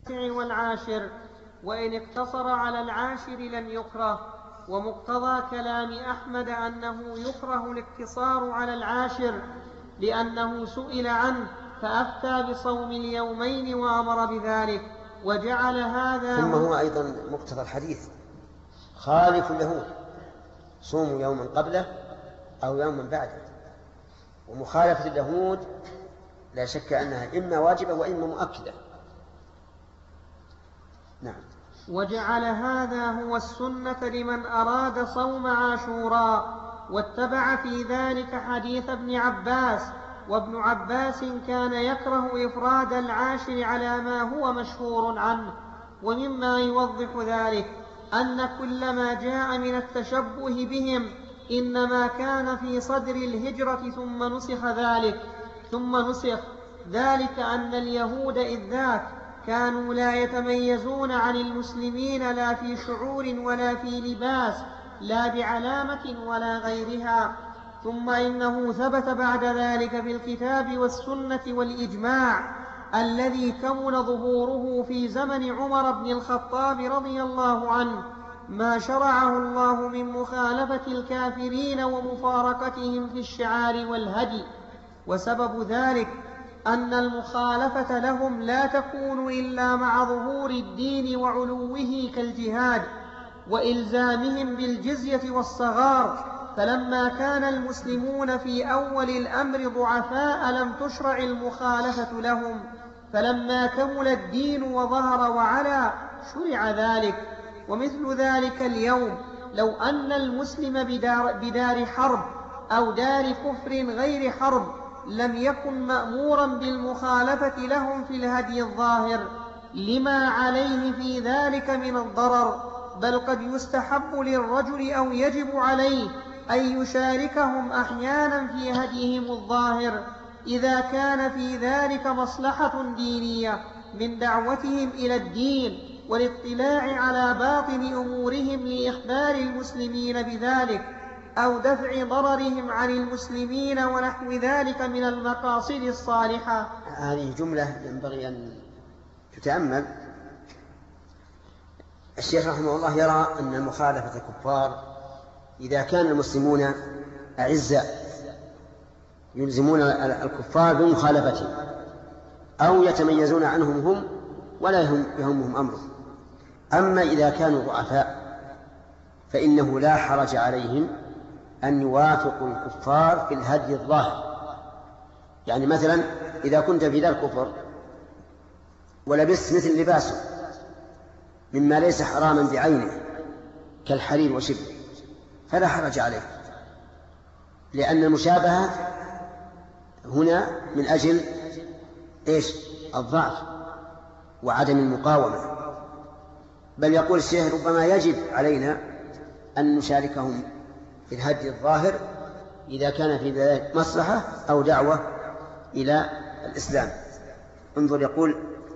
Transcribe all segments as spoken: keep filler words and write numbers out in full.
والعاشر، وإن اقتصر على العاشر لم يكره. ومقتضى كلام أحمد أنه يكره الاقتصار على العاشر لأنه سئل عنه فأفتى بصوم اليومين وأمر بذلك وجعل هذا. ثم هو أيضا مقتضى الحديث خالف اليهود، صوموا يوما قبله أو يوما بعده. ومخالفة اليهود لا شك أنها إما واجبة وإما مؤكدة. نعم. وجعل هذا هو السنة لمن أراد صوم عاشوراء، واتبع في ذلك حديث ابن عباس. وابن عباس كان يكره إفراد العاشر على ما هو مشهور عنه. ومما يوضح ذلك أن كل ما جاء من التشبه بهم إنما كان في صدر الهجرة ثم نسخ ذلك ثم نسخ ذلك أن اليهود إذ ذاك كانوا لا يتميزون عن المسلمين لا في شعور ولا في لباس لا بعلامة ولا غيرها. ثم إنه ثبت بعد ذلك في الكتاب والسنة والإجماع الذي كمن ظهوره في زمن عمر بن الخطاب رضي الله عنه ما شرعه الله من مخالفة الكافرين ومفارقتهم في الشعار والهدي. وسبب ذلك أن المخالفة لهم لا تكون إلا مع ظهور الدين وعلوه كالجهاد وإلزامهم بالجزية والصغار. فلما كان المسلمون في أول الأمر ضعفاء لم تشرع المخالفة لهم، فلما كمل الدين وظهر وعلا شرع ذلك. ومثل ذلك اليوم لو أن المسلم بدار, بدار حرب أو دار كفر غير حرب لم يكن مأمورا بالمخالفة لهم في الهدي الظاهر لما عليه في ذلك من الضرر، بل قد يستحب للرجل أو يجب عليه أن يشاركهم أحيانا في هديهم الظاهر إذا كان في ذلك مصلحة دينية من دعوتهم إلى الدين والاطلاع على باطن أمورهم لإخبار المسلمين بذلك أو دفع ضررهم عن المسلمين ونحو ذلك من المقاصد الصالحة. هذه جملة ينبغي أن تتأمل. الشيخ رحمه الله يرى أن مخالفة الكفار إذا كان المسلمون أعزاء يلزمون الكفار بمخالفتهم أو يتميزون عنهم هم ولا يهمهم أمرهم. أما إذا كانوا ضعفاء فإنه لا حرج عليهم أن يوافقوا الكفار في الهدي الظاهر. يعني مثلا إذا كنت في دار كفر ولبست مثل لباسه مما ليس حراما بعينه كالحرير وشبه فلا حرج عليه، لأن المشابهة هنا من أجل إيش؟ الضعف وعدم المقاومة. بل يقول الشيخ ربما يجب علينا أن نشاركهم في الهدي الظاهر إذا كان في ذلك مصلحة أو دعوة إلى الإسلام. انظر يقول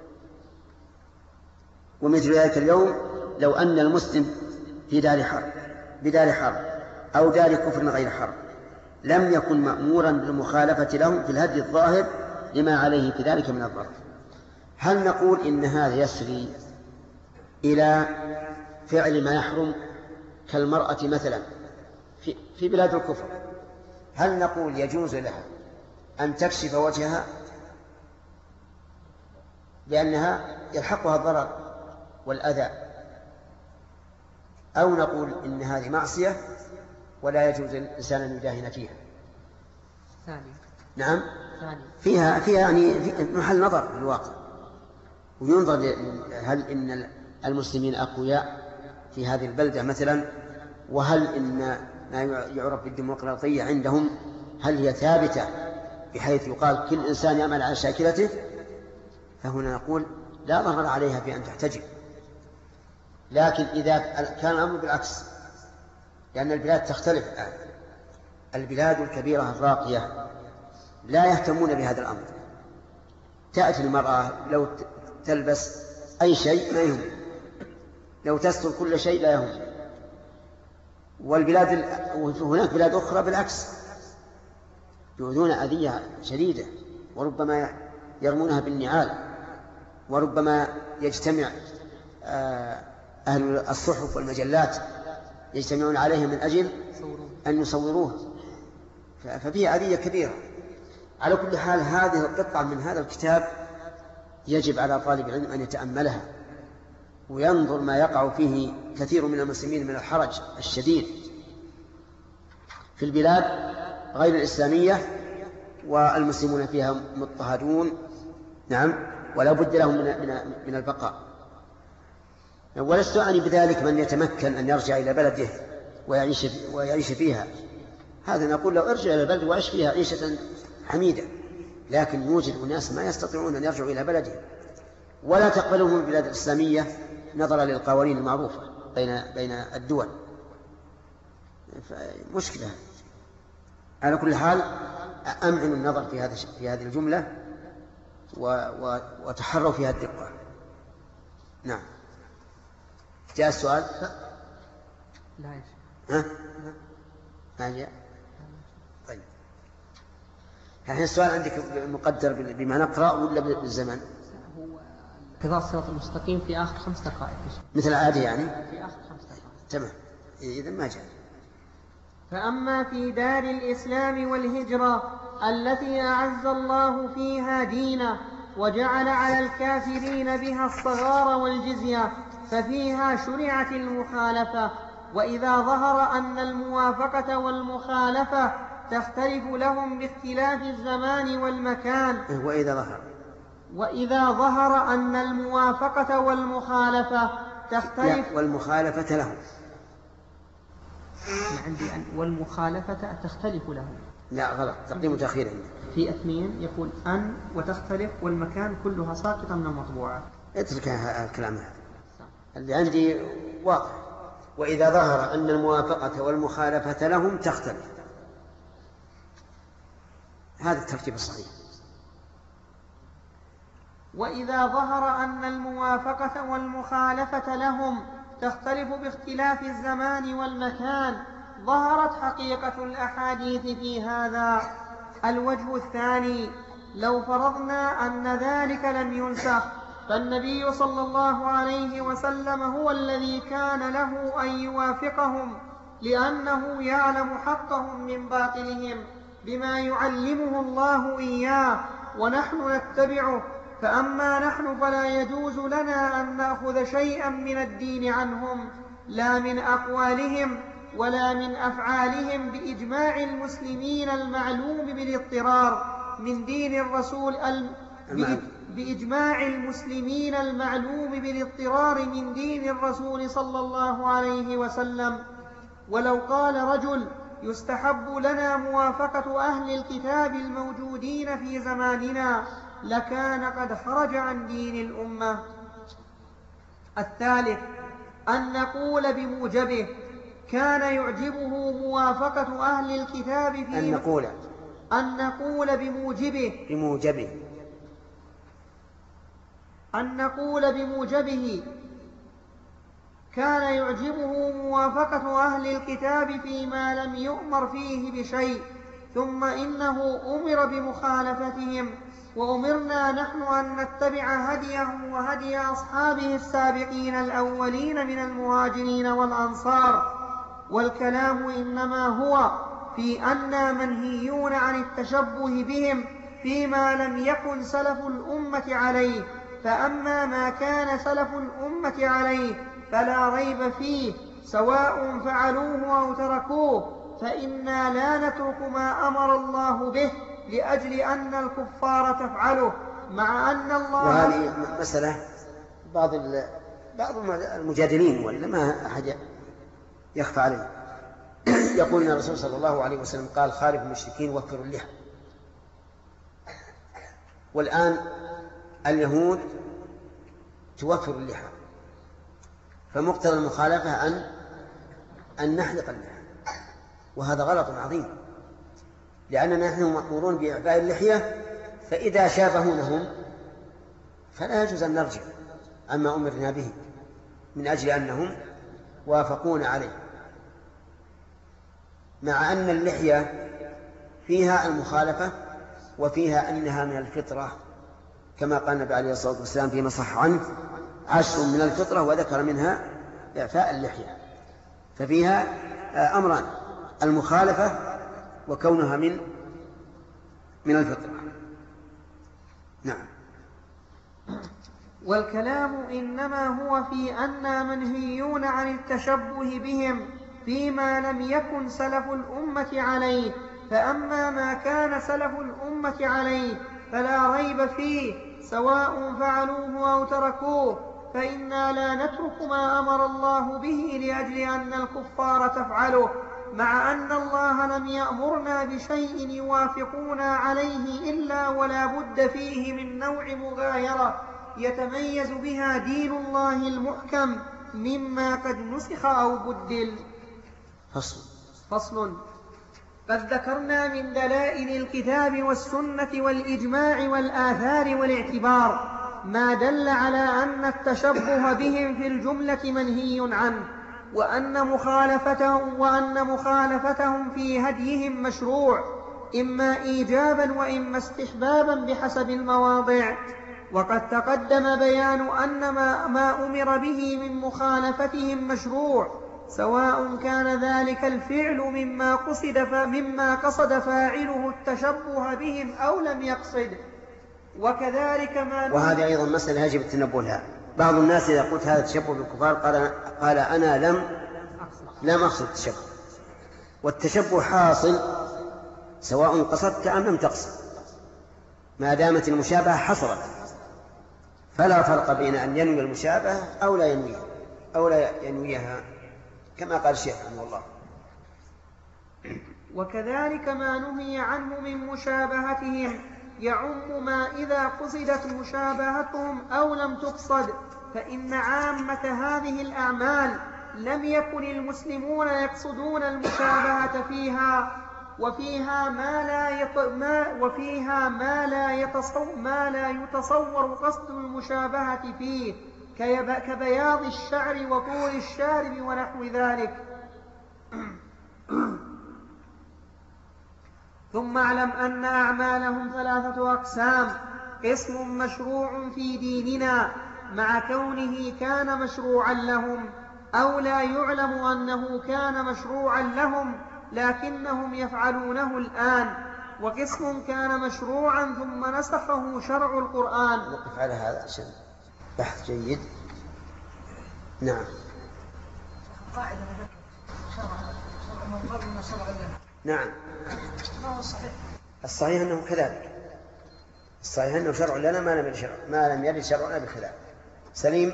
ومثل ذلك اليوم لو أن المسلم في دار حرب بدار حرب أو دار كفر غير حرب لم يكن مأمورا بالمخالفة لهم في الهدي الظاهر لما عليه في ذلك من الضرر. هل نقول إن هذا يسري إلى فعل ما يحرم كالمرأة مثلا في, في بلاد الكفر؟ هل نقول يجوز لها أن تكشف وجهها لأنها يلحقها الضرر والأذى، أو نقول إن هذه معصية ولا يجوز الإنسان أن يداهن فيها؟ ثاني. نعم ثاني. فيها فيها يعني في محل نظر في الواقع، وينظر هل إن المسلمين أقوياء في هذه البلدة مثلا، وهل إن ما يعرف بالديمقراطية عندهم هل هي ثابتة بحيث يقال كل إنسان يعمل على شاكلته، فهنا نقول لا ضرر عليها في أن تحتجب. لكن إذا كان الأمر بالعكس، لأن البلاد تختلف الآن، البلاد الكبيرة الراقية لا يهتمون بهذا الأمر، تأتي المرأة لو تلبس أي شيء ما يهم، لو تستر كل شيء لا يهم. والبلاد وهناك بلاد أخرى بالعكس يؤذون أذية شديدة وربما يرمونها بالنعال وربما يجتمع أهل الصحف والمجلات يجتمعون عليها من أجل أن يصوروها، ففيه أذية كبيرة. على كل حال هذه القطعة من هذا الكتاب يجب على طالب العلم أن يتأملها وينظر ما يقع فيه كثير من المسلمين من الحرج الشديد في البلاد غير الإسلامية والمسلمون فيها مضطهدون. نعم، ولا بد لهم من البقاء. ولست أعني بذلك من يتمكن أن يرجع إلى بلده ويعيش, ويعيش فيها، هذا نقول له ارجع إلى البلد وعيش فيها عيشة حميدة، لكن يوجد أناس ما يستطيعون أن يرجعوا إلى بلده ولا تقبلهم البلاد الإسلامية نظرا للقوانين المعروفة بين بين الدول. مشكلة. على كل حال أمعن النظر في هذا في هذه الجملة وتحروا فيها الدقة. نعم. جاء السؤال؟ لا يا شيخ. ها؟ ما جاء؟ طيب. الحين السؤال عندك مقدر بما نقرأ ولا بالزمن؟ هو قراءة الصراط المستقيم في آخر خمس دقائق. مثل العادة يعني؟ في آخر خمس دقائق. تمام. إذا ما جاء. فأما في دار الإسلام والهجرة التي أعز الله فيها دينه وجعل على الكافرين بها الصغار والجزية ففيها شرعت المخالفة. وإذا ظهر أن الموافقة والمخالفة تختلف لهم باختلاف الزمان والمكان وإذا ظهر وإذا ظهر أن الموافقة والمخالفة تختلف والمخالفة لهم عندي أن والمخالفة تختلف لهم. لا غلط، تقديم وتأخير. في اثنين يقول أن وتختلف والمكان كلها ساقطة من المطبوعات. اترك الكلام هذا اللي عندي واضح. وإذا ظهر أن الموافقة والمخالفة لهم تختلف، هذا الترتيب الصحيح. وإذا ظهر أن الموافقة والمخالفة لهم تختلف باختلاف الزمان والمكان ظهرت حقيقة الأحاديث في هذا. الوجه الثاني: لو فرضنا أن ذلك لم ينسخ فالنبي صلى الله عليه وسلم هو الذي كان له أن يوافقهم لأنه يعلم حقهم من باطلهم بما يعلمه الله إياه ونحن نتبعه. فأما نحن فلا يجوز لنا أن نأخذ شيئا من الدين عنهم لا من أقوالهم ولا من أفعالهم بإجماع المسلمين المعلوم بالاضطرار من دين الرسول الم... بإجماع المسلمين المعلوم بالاضطرار من دين الرسول صلى الله عليه وسلم. ولو قال رجل يستحب لنا موافقة أهل الكتاب الموجودين في زماننا لكان قد خرج عن دين الأمة. الثالث: أن نقول بموجبه كان يعجبه موافقة أهل الكتاب في أن نقول أن نقول بموجبه بموجبه أن نقول بموجبه كان يعجبه موافقة أهل الكتاب فيما لم يؤمر فيه بشيء ثم إنه أمر بمخالفتهم وأمرنا نحن أن نتبع هديهم وهدي أصحابه السابقين الأولين من المهاجرين والأنصار. والكلام إنما هو في أننا منهيون عن التشبه بهم فيما لم يكن سلف الأمة عليه. فأما ما كان سلف الأمة عليه فلا ريب فيه سواء فعلوه أو تركوه فإنا لا نترك ما أمر الله به لأجل أن الكفار تفعله مع أن الله. وهذه مسألة بعض بعض المجادلين ولا ما أحد يخفى عليه يقول أن الرسول صلى الله عليه وسلم قال خالف المشركين وفروا اللحى. والآن اليهود توفر اللحى، فمقتضى المخالفة أن أن نحلق اللحى، وهذا غلط عظيم لأننا نحن مأمورون بإعفاء اللحية، فإذا شابهونهم فلا يجوز أن نرجع عما أمرنا به من أجل أنهم وافقون عليه، مع أن اللحية فيها المخالفة وفيها أنها من الفطرة كما قال النبي عليه الصلاة والسلام فيما صح عنه: عشر من الفطرة، وذكر منها إعفاء اللحية. ففيها أمران: المخالفة وكونها من من الفطرة. نعم. والكلام إنما هو في أننا منهيون عن التشبه بهم فيما لم يكن سلف الأمة عليه، فأما ما كان سلف الأمة عليه فلا ريب فيه، سواء فعلوه أو تركوه، فإنا لا نترك ما أمر الله به لأجل أن الكفار تفعله، مع أن الله لم يأمرنا بشيء يوافقنا عليه إلا ولا بد فيه من نوع مغايرة يتميز بها دين الله المحكم مما قد نسخ أو بدل. فصل. فصل. قد ذكرنا من دلائل الكتاب والسنة والإجماع والآثار والاعتبار ما دل على أن التشبه بهم في الجملة منهي عنه، وأن مخالفتهم, وأن مخالفتهم في هديهم مشروع، إما إيجابا وإما استحبابا بحسب المواضع. وقد تقدم بيان أن ما, ما أمر به من مخالفتهم مشروع، سواء كان ذلك الفعل مما قصد, مما قصد فاعله التشبه بهم أو لم يقصد. وكذلك ما وهذه أيضا مسألة يجب التنبه لها. بعض الناس إذا قلت هذا التشبه بالكفار قال, قال أنا لم لم أقصد التشبه، والتشبه حاصل سواء قصدت أم لم تقصد، ما دامت المشابهة حصلت، فلا فرق بين أن ينوي المشابهة أو لا ينويها أو لا ينويها، كما قال الشيخ رحمه الله. وكذلك ما نهي عنه من مشابهتهم يعم ما إذا قصدت مشابهتهم أو لم تقصد، فإن عامة هذه الأعمال لم يكن المسلمون يقصدون المشابهة فيها، وفيها ما لا يط... ما وفيها ما لا يتصور ما لا يتصور قصد المشابهة فيه، كيب... كبياض الشعر وطول الشارب ونحو ذلك. ثم اعلم أن أعمالهم ثلاثة أقسام: قسم مشروع في ديننا مع كونه كان مشروعا لهم، أو لا يعلم أنه كان مشروعا لهم لكنهم يفعلونه الآن، وقسم كان مشروعا ثم نسخه شرع القرآن. نقف على هذا عشان بحث جيد. نعم. قاعدة شرع من قبل شرع لنا. نعم. ما هو الصحيح؟ الصحيح أنه كذلك. الصحيح أنه شرع لنا ما لم يرد شرع ما لم يرد شرعنا بخلاف. سليم.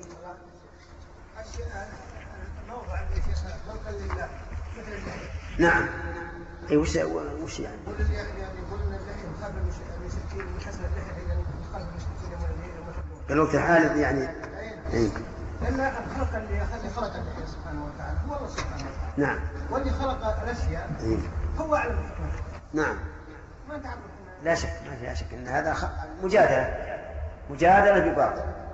الموضع اللي فيه خلقا لله مثل اللحية. نعم. أي وش وش يعني؟ يقول يعني يقول إن اللحية مخالفة للمشركين من حسن اللحية يعني مخالفة للمشركين والمحبون. في الوقت الحالي يعني. أي. لأن الخلق اللي اللي خلق اللحية سبحانه وتعالى هو الله سبحانه وتعالى. نعم. واللي خلق الأشياء أي. هو أعلم الحكمة. نعم. ما تعرف. لا شك ما في شك أن هذا خ... مجادلة مجادلة بباطل.